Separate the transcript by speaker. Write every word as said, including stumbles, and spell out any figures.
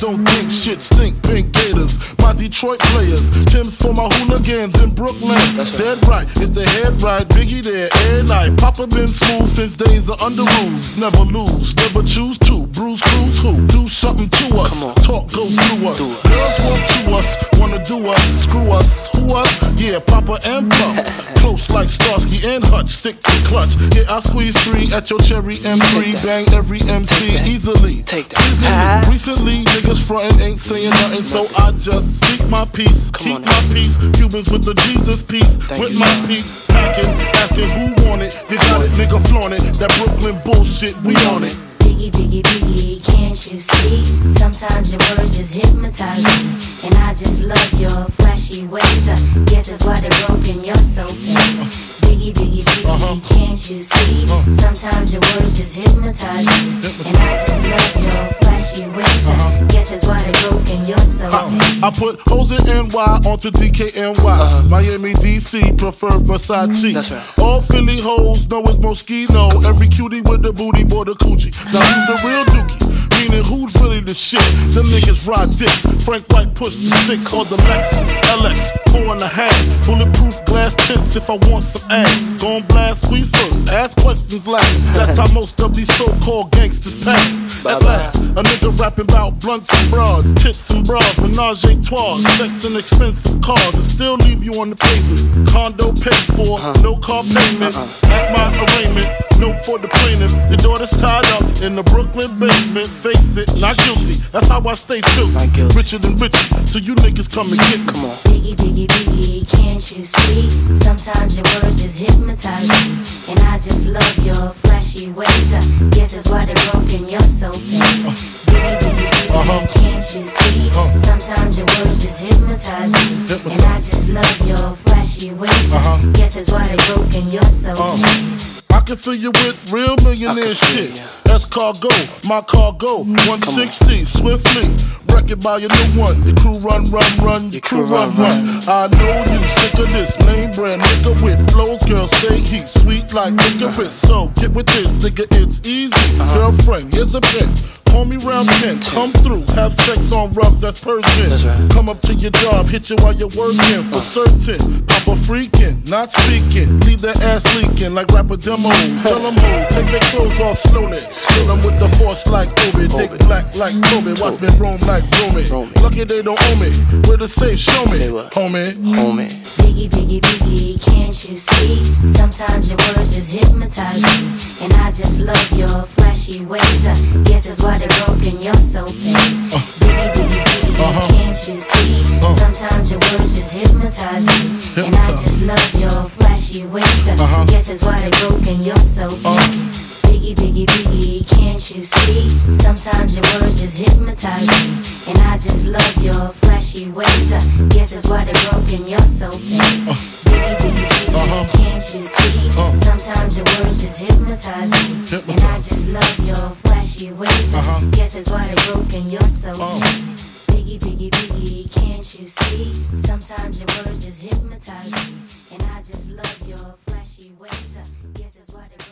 Speaker 1: don't think shit stink, pink gators. My Detroit players, Tim's for my hooligans in Brooklyn. Dead right, if the head right, Biggie there, every night. Papa been smooth since days of under rules. Never lose, never choose to. Bruise, cruise, who? Do something to us. Talk, go through us. Girls want to us, wanna do us, screw us. Who us? Yeah, Papa and Pump. Close like Starsky and Hutch, stick to clutch. Yeah, I squeeze three at your cherry M three. Bang every M C easily.
Speaker 2: Take that.
Speaker 1: Easily. Recently, niggas frontin' ain't saying nothing, so I just speak my peace, keep my peace. Cubans with the Jesus peace, with my peace. Packing, asking who want it. You got it, nigga, flaunt it. That Brooklyn bullshit, we on it.
Speaker 3: Biggie, Biggie, Biggie, can't you see? Sometimes your words just hypnotize me, and I just love your flashy ways. I guess that's why they're broken, you're so fake. Biggie, Biggie, Biggie, uh-huh. can't you see? Uh-huh. Sometimes your words just hypnotize me, and I just love your flashy ways. Uh-huh. Guess that's why they're broken, you're so fake.
Speaker 1: I, I put hoes in N Y onto D K N Y. Uh-huh. Miami, D C, prefer Versace.
Speaker 2: That's right.
Speaker 1: All Philly hoes know it's Moschino. Every cutie with the booty, boy, the coochie. Now who's the real dookie? Meaning who's really the shit? Them niggas ride dicks. Frank White push the six on the Lexus L X, four and a half. Bulletproof glass tints if I want some ass. Gon' blast, squeeze first, ask questions last. That's how most of these so-called gangsters pass. At last, a nigga rapping about blunts and broads, tits and bras, menage a trois, sex and expensive cars, and still leave you on the pavement. Condo paid for, no car payment. At my arraignment, note for the plaintiff. Your daughter's tied up in the Brooklyn basement. Face it, not guilty. That's how I stay true. Richer than richer, so you niggas come and get me.
Speaker 2: Come on.
Speaker 3: Biggie, Biggie, Biggie, can't you see? Sometimes your words just hypnotize me, and I just love your flashy ways. I guess that's why they're broken, you're so fake. Biggie, Biggie, Biggie,
Speaker 1: uh-huh.
Speaker 3: can't you see? Uh-huh. Sometimes your words just hypnotize me, hypnotize. And I just love your flashy ways. Uh-huh. I guess that's why they're broken, you're so
Speaker 1: uh-huh.
Speaker 3: fake.
Speaker 1: I can fill you with real millionaire shit. That's cargo, my cargo, one sixty, swiftly. Wreck it by your new one. Your crew run, run, run, your crew run, run. I know you sick of this name brand nigga with flows. Girl, say he's sweet like licorice. So get with this, nigga, it's easy. Girlfriend, here's a pin. Call me round ten, come through, have sex on rugs, that's Persian.
Speaker 2: That's right.
Speaker 1: Come up to your job, hit you while you're working, for certain. Papa freaking, not speaking, leave that ass leaking like rapper demo. Tell them who, take their clothes off slowly. Kill them with the force like Obi, dick black like Kobe. Watch me roam like Romy. Lucky they don't owe me, where to say show me, homie.
Speaker 2: Homie.
Speaker 3: Biggie, Biggie, Biggie, can't you see? Sometimes your words just hypnotize me, and I just love your flashy ways. I guess that's why they're broken, you're so fake. Uh, Biggie, Biggie, Biggie, uh-huh. can't you see? Uh, Sometimes your words just hypnotize me, hypnotize. And I just love your flashy ways. I uh-huh. guess that's why they're broken, you're so fake. Uh, Biggie, Biggie, Biggie, can't you see? Sometimes your words just hypnotize me, and I just love your flashy ways. I guess that's why they're broken, you're so fake. Uh, Biggie, Biggie, Biggie, uh-huh. can't you see? Uh, Sometimes your words just hypnotize me, hypnotize. And I just love your flashy ways. Uh-huh. I guess that's why they're broken, you're so uh. fake. Biggie, Biggie, Biggie, can't you see? Sometimes your words just hypnotize me, and I just love your flashy ways. I guess that's why they're broken.